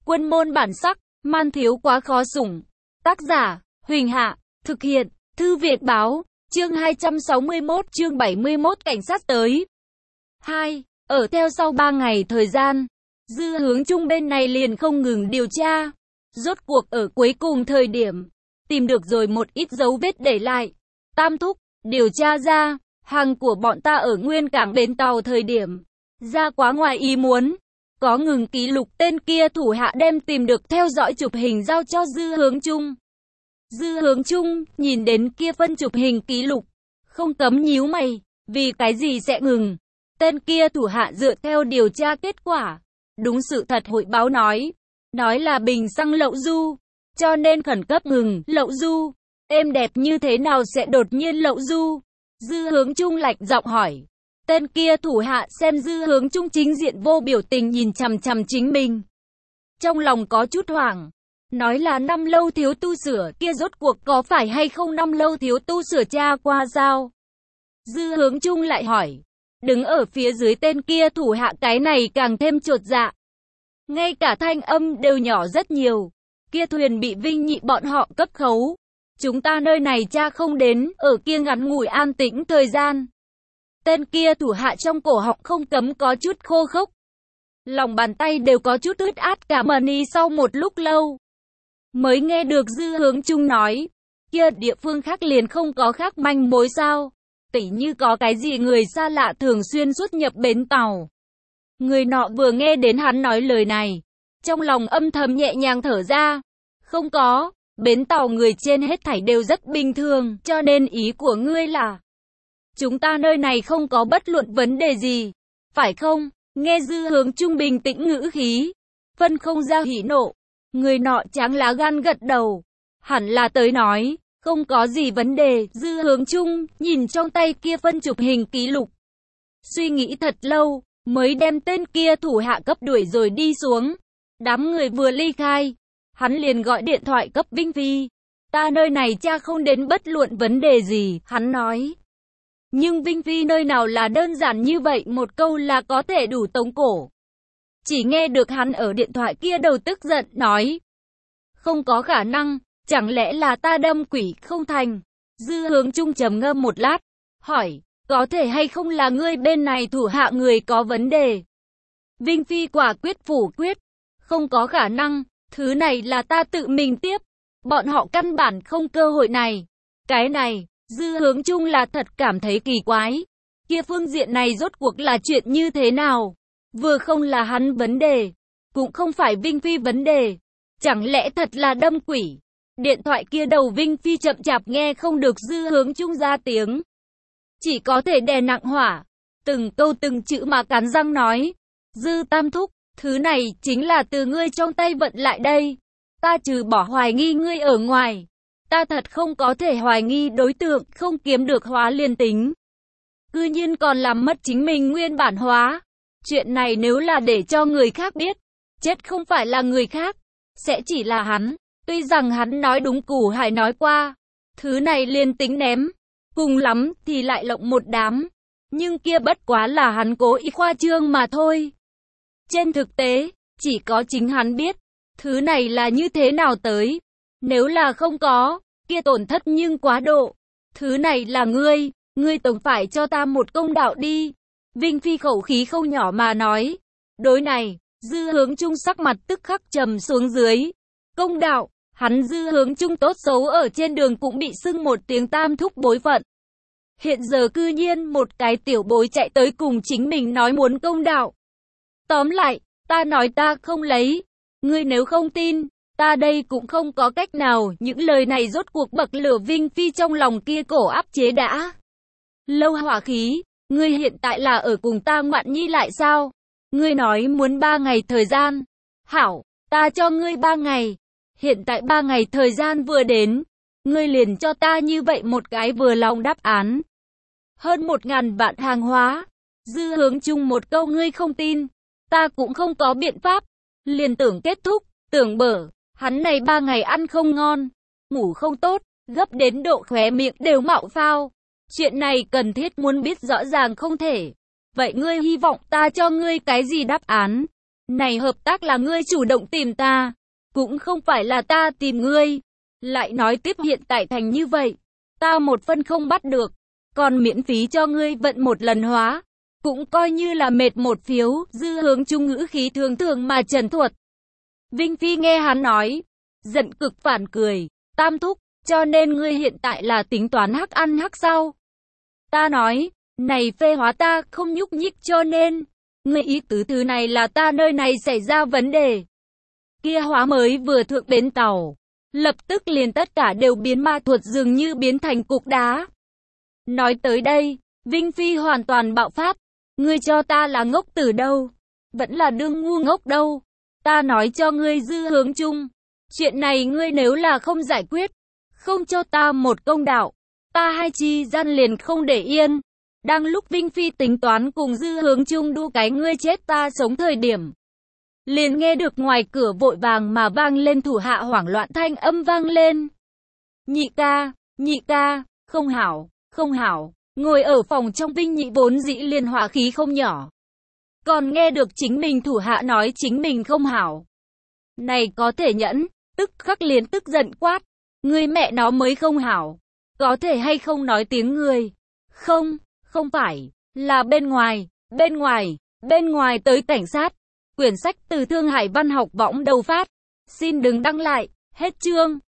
Quân môn bản sắc, man thiếu quá khó sủng. Tác giả, Huỳnh Hạ, thực hiện, Thư Viện Báo, chương 261, chương 71 cảnh sát tới. 2. Ở theo sau 3 ngày thời gian, Dư Hướng Trung bên này liền không ngừng điều tra. Rốt cuộc ở cuối cùng thời điểm, tìm được rồi một ít dấu vết để lại. Tam thúc, điều tra ra, hàng của bọn ta ở nguyên cảng bến tàu thời điểm, ra quá ngoài ý muốn. Có ngừng ký lục tên kia thủ hạ đem tìm được theo dõi chụp hình giao cho Dư Hướng Trung. Dư Hướng Trung nhìn đến kia phân chụp hình ký lục, không cấm nhíu mày, vì cái gì sẽ ngừng. Tên kia thủ hạ dựa theo điều tra kết quả, đúng sự thật hội báo nói là bình xăng lậu du, cho nên khẩn cấp ngừng lậu du. Êm đẹp như thế nào sẽ đột nhiên lậu du? Dư Hướng Trung lạnh giọng hỏi. Tên kia thủ hạ xem Dư Hướng Trung chính diện vô biểu tình nhìn chằm chằm chính mình. Trong lòng có chút hoảng. Nói là năm lâu thiếu tu sửa, kia rốt cuộc có phải hay không năm lâu thiếu tu sửa tra qua sao? Dư Hướng Trung lại hỏi. Đứng ở phía dưới tên kia thủ hạ cái này càng thêm chột dạ. Ngay cả thanh âm đều nhỏ rất nhiều. Kia thuyền bị Vinh Nhị bọn họ cấp khấu. Chúng ta nơi này tra không đến, ở kia ngắn ngủi an tĩnh thời gian. Tên kia thủ hạ trong cổ họng không cấm có chút khô khốc. Lòng bàn tay đều có chút ướt át cả mani sau một lúc lâu. Mới nghe được Dư Hướng Trung nói. Kia địa phương khác liền không có khác manh mối sao? Tỉ như có cái gì người xa lạ thường xuyên xuất nhập bến tàu. Người nọ vừa nghe đến hắn nói lời này. Trong lòng âm thầm nhẹ nhàng thở ra. Không có, bến tàu người trên hết thảy đều rất bình thường, cho nên ý của ngươi là chúng ta nơi này không có bất luận vấn đề gì, phải không? Nghe Dư Hướng Trung bình tĩnh ngữ khí, phân không ra hỉ nộ. Người nọ tráng lá gan gật đầu, hẳn là tới nói, không có gì vấn đề. Dư Hướng Trung nhìn trong tay kia phân chụp hình ký lục, suy nghĩ thật lâu, mới đem tên kia thủ hạ cấp đuổi rồi đi xuống. Đám người vừa ly khai, hắn liền gọi điện thoại cấp Vinh Phi. Ta nơi này cha không đến bất luận vấn đề gì, hắn nói. Nhưng Vinh Phi nơi nào là đơn giản như vậy, một câu là có thể đủ tống cổ. Chỉ nghe được hắn ở điện thoại kia đầu tức giận, nói. Không có khả năng, chẳng lẽ là ta đâm quỷ không thành? Dư Hướng Trung trầm ngâm một lát, hỏi, có thể hay không là ngươi bên này thủ hạ người có vấn đề? Vinh Phi quả quyết phủ quyết, không có khả năng, thứ này là ta tự mình tiếp, bọn họ căn bản không cơ hội này. Cái này, Dư Hướng Trung là thật cảm thấy kỳ quái. Kia phương diện này rốt cuộc là chuyện như thế nào? Vừa không là hắn vấn đề, cũng không phải Vinh Phi vấn đề. Chẳng lẽ thật là đâm quỷ? Điện thoại kia đầu Vinh Phi chậm chạp nghe không được Dư Hướng Trung ra tiếng. Chỉ có thể đè nặng hỏa, từng câu từng chữ mà cắn răng nói. Dư Tam Thúc, thứ này chính là từ ngươi trong tay vận lại đây. Ta trừ bỏ hoài nghi ngươi ở ngoài, ta thật không có thể hoài nghi đối tượng, không kiếm được hóa liền tính. Cư nhiên còn làm mất chính mình nguyên bản hóa. Chuyện này nếu là để cho người khác biết, chết không phải là người khác, sẽ chỉ là hắn. Tuy rằng hắn nói đúng Củ Hải nói qua, thứ này liền tính ném, cùng lắm thì lại lộng một đám. Nhưng kia bất quá là hắn cố ý khoa trương mà thôi. Trên thực tế, chỉ có chính hắn biết, thứ này là như thế nào tới. Nếu là không có, kia tổn thất nhưng quá độ. Thứ này là ngươi tổng phải cho ta một công đạo đi. Vinh Phi khẩu khí không nhỏ mà nói. Đối này, Dư Hướng Trung sắc mặt tức khắc trầm xuống dưới. Công đạo, hắn Dư Hướng Trung tốt xấu ở trên đường cũng bị xưng một tiếng Tam Thúc bối phận. Hiện giờ cư nhiên một cái tiểu bối chạy tới cùng chính mình nói muốn công đạo. Tóm lại, ta nói ta không lấy. Ngươi nếu không tin, ta đây cũng không có cách nào. Những lời này rốt cuộc bậc lửa Vinh Phi trong lòng kia cổ áp chế đã lâu hỏa khí. Ngươi hiện tại là ở cùng ta ngoạn nhi lại sao? Ngươi nói muốn 3 ngày thời gian. Hảo, ta cho ngươi 3 ngày. Hiện tại 3 ngày thời gian vừa đến, ngươi liền cho ta như vậy một cái vừa lòng đáp án. Hơn 1000 vạn hàng hóa. Dư Hướng Trung một câu ngươi không tin, ta cũng không có biện pháp. Liền tưởng kết thúc, tưởng bở, hắn này 3 ngày ăn không ngon, ngủ không tốt, gấp đến độ khóe miệng đều mạo phao. Chuyện này cần thiết muốn biết rõ ràng không thể. Vậy ngươi hy vọng ta cho ngươi cái gì đáp án? Này hợp tác là ngươi chủ động tìm ta, cũng không phải là ta tìm ngươi. Lại nói tiếp hiện tại thành như vậy, ta một phân không bắt được, còn miễn phí cho ngươi vận một lần hóa, cũng coi như là mệt một phiếu. Dư Hướng Trung ngữ khí thường thường mà trần thuật. Vinh Phi nghe hắn nói, giận cực phản cười, Tam thúc, cho nên ngươi hiện tại là tính toán hắc ăn hắc sau. Ta nói, này phê hóa ta không nhúc nhích cho nên, ngươi ý tứ thứ này là ta nơi này xảy ra vấn đề. Kia hóa mới vừa thượng bến tàu, lập tức liền tất cả đều biến ma thuật dường như biến thành cục đá. Nói tới đây, Vinh Phi hoàn toàn bạo phát, ngươi cho ta là ngốc từ đâu, vẫn là đương ngu ngốc đâu. Ta nói cho ngươi Dư Hướng Trung, chuyện này ngươi nếu là không giải quyết, không cho ta một công đạo, ta hai chi gian liền không để yên. Đang lúc Vinh Phi tính toán cùng Dư Hướng Trung đu cái ngươi chết ta sống thời điểm, liền nghe được ngoài cửa vội vàng mà vang lên thủ hạ hoảng loạn thanh âm vang lên. Nhị ca, không hảo, không hảo. Ngồi ở phòng trong Vinh Nhị vốn dĩ liền hỏa khí không nhỏ, còn nghe được chính mình thủ hạ nói chính mình không hảo. Này có thể nhẫn, tức khắc liền tức giận quát. Ngươi mẹ nó mới không hảo. Có thể hay không nói tiếng người? Không phải, là bên ngoài tới cảnh sát. Quyển sách từ Thương Hải Văn học võng đầu phát. Xin đừng đăng lại, hết chương.